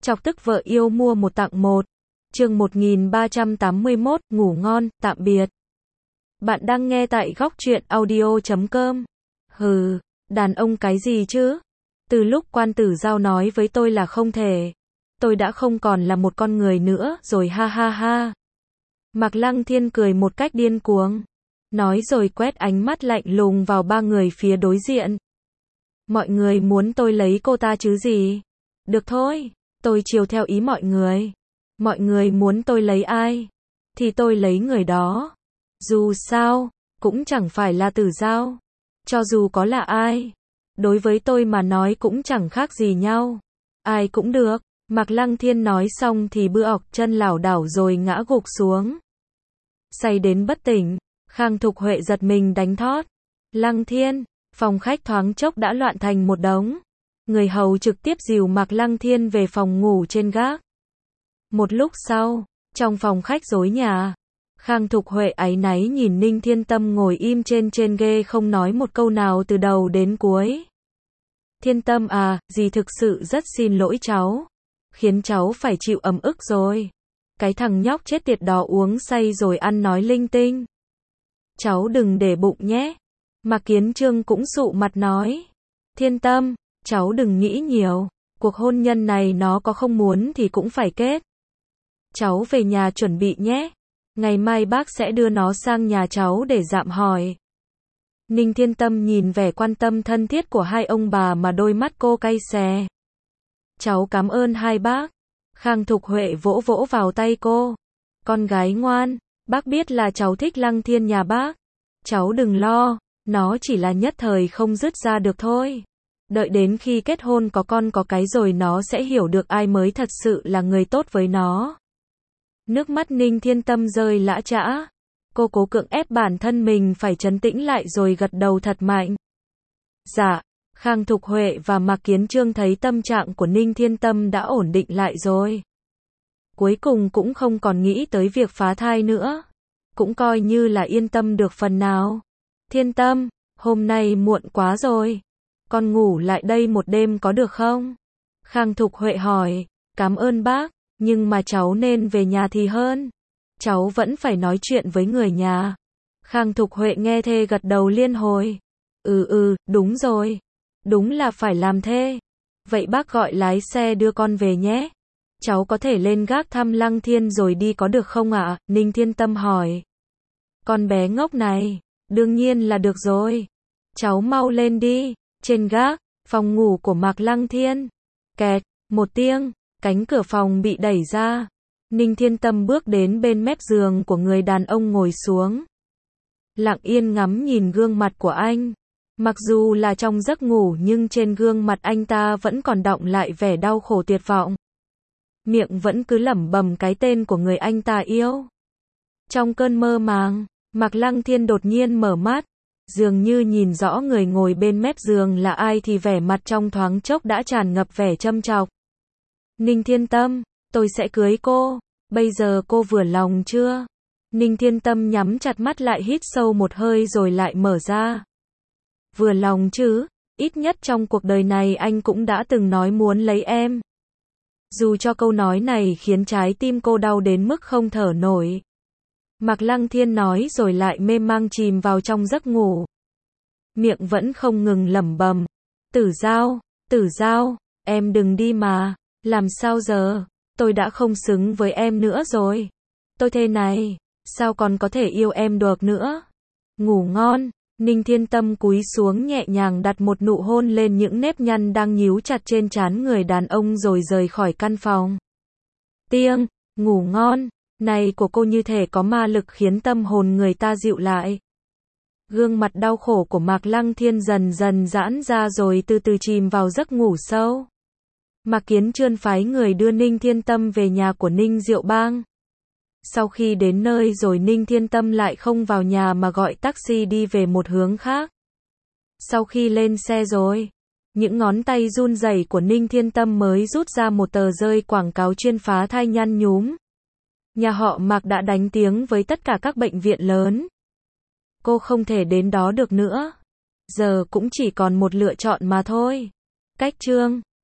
Chọc tức vợ yêu mua một tặng một. Chương 1381, ngủ ngon, tạm biệt. Bạn đang nghe tại góc truyện audio.com. Hừ, đàn ông cái gì chứ? Từ lúc Quan Tử Giao nói với tôi là không thể, tôi đã không còn là một con người nữa rồi, ha ha ha. Mạc Lăng Thiên cười một cách điên cuồng, nói rồi quét ánh mắt lạnh lùng vào ba người phía đối diện. Mọi người muốn tôi lấy cô ta chứ gì? Được thôi, tôi chiều theo ý mọi người. Mọi người muốn tôi lấy ai? Thì tôi lấy người đó. Dù sao, cũng chẳng phải là Tử Giao. Cho dù có là ai, đối với tôi mà nói cũng chẳng khác gì nhau. Ai cũng được. Mạc Lăng Thiên nói xong thì bư ọc chân lảo đảo rồi ngã gục xuống. Say đến bất tỉnh, Khang Thục Huệ giật mình đánh thót. Lăng Thiên, phòng khách thoáng chốc đã loạn thành một đống. Người hầu trực tiếp dìu Mạc Lăng Thiên về phòng ngủ trên gác. Một lúc sau, trong phòng khách rối nhà, Khang Thục Huệ áy náy nhìn Ninh Thiên Tâm ngồi im trên ghê không nói một câu nào từ đầu đến cuối. Thiên Tâm à, dì thực sự rất xin lỗi cháu. Khiến cháu phải chịu ấm ức rồi. Cái thằng nhóc chết tiệt đó uống say rồi ăn nói linh tinh. Cháu đừng để bụng nhé. Mạc Kiến Trương cũng sụ mặt nói. Thiên Tâm, cháu đừng nghĩ nhiều. Cuộc hôn nhân này nó có không muốn thì cũng phải kết. Cháu về nhà chuẩn bị nhé. Ngày mai bác sẽ đưa nó sang nhà cháu để dạm hỏi. Ninh Thiên Tâm nhìn vẻ quan tâm thân thiết của hai ông bà mà đôi mắt cô cay xè. Cháu cảm ơn hai bác. Khang Thục Huệ vỗ vỗ vào tay cô. Con gái ngoan, bác biết là cháu thích Lăng Thiên nhà bác. Cháu đừng lo, nó chỉ là nhất thời không dứt ra được thôi. Đợi đến khi kết hôn có con có cái rồi nó sẽ hiểu được ai mới thật sự là người tốt với nó. Nước mắt Ninh Thiên Tâm rơi lã chã. Cô cố cưỡng ép bản thân mình phải trấn tĩnh lại rồi gật đầu thật mạnh. Dạ. Khang Thục Huệ và Mạc Kiến Trương thấy tâm trạng của Ninh Thiên Tâm đã ổn định lại rồi. Cuối cùng cũng không còn nghĩ tới việc phá thai nữa. Cũng coi như là yên tâm được phần nào. Thiên Tâm, hôm nay muộn quá rồi. Con ngủ lại đây một đêm có được không? Khang Thục Huệ hỏi. Cảm ơn bác, nhưng mà cháu nên về nhà thì hơn. Cháu vẫn phải nói chuyện với người nhà. Khang Thục Huệ nghe thê gật đầu liên hồi. Đúng rồi. Đúng là phải làm thế. Vậy bác gọi lái xe đưa con về nhé. Cháu có thể lên gác thăm Lăng Thiên rồi đi có được không ạ? Ninh Thiên Tâm hỏi. Con bé ngốc này, đương nhiên là được rồi. Cháu mau lên đi. Trên gác, phòng ngủ của Mạc Lăng Thiên. Kẹt, một tiếng, cánh cửa phòng bị đẩy ra. Ninh Thiên Tâm bước đến bên mép giường của người đàn ông ngồi xuống. Lặng yên ngắm nhìn gương mặt của anh. Mặc dù là trong giấc ngủ nhưng trên gương mặt anh ta vẫn còn đọng lại vẻ đau khổ tuyệt vọng. Miệng vẫn cứ lẩm bẩm cái tên của người anh ta yêu. Trong cơn mơ màng, Mạc Lăng Thiên đột nhiên mở mắt. Dường như nhìn rõ người ngồi bên mép giường là ai thì vẻ mặt trong thoáng chốc đã tràn ngập vẻ châm chọc. Ninh Thiên Tâm, tôi sẽ cưới cô. Bây giờ cô vừa lòng chưa? Ninh Thiên Tâm nhắm chặt mắt lại hít sâu một hơi rồi lại mở ra. Vừa lòng chứ, ít nhất trong cuộc đời này anh cũng đã từng nói muốn lấy em. Dù cho câu nói này khiến trái tim cô đau đến mức không thở nổi. Mạc Lăng Thiên nói rồi lại mê mang chìm vào trong giấc ngủ. Miệng vẫn không ngừng lẩm bẩm. Tử Giao, em đừng đi mà, làm sao giờ, tôi đã không xứng với em nữa rồi. Tôi thế này, sao còn có thể yêu em được nữa. Ngủ ngon. Ninh Thiên Tâm cúi xuống nhẹ nhàng đặt một nụ hôn lên những nếp nhăn đang nhíu chặt trên trán người đàn ông rồi rời khỏi căn phòng. Tiêng, ngủ ngon, này của cô như thể có ma lực khiến tâm hồn người ta dịu lại. Gương mặt đau khổ của Mạc Lăng Thiên dần dần giãn ra rồi từ từ chìm vào giấc ngủ sâu. Mạc Kiến Trương phái người đưa Ninh Thiên Tâm về nhà của Ninh Diệu Bang. Sau khi đến nơi rồi Ninh Thiên Tâm lại không vào nhà mà gọi taxi đi về một hướng khác. Sau khi lên xe rồi, những ngón tay run rẩy của Ninh Thiên Tâm mới rút ra một tờ rơi quảng cáo chuyên phá thai nhăn nhúm. Nhà họ Mạc đã đánh tiếng với tất cả các bệnh viện lớn. Cô không thể đến đó được nữa. Giờ cũng chỉ còn một lựa chọn mà thôi. Cách chương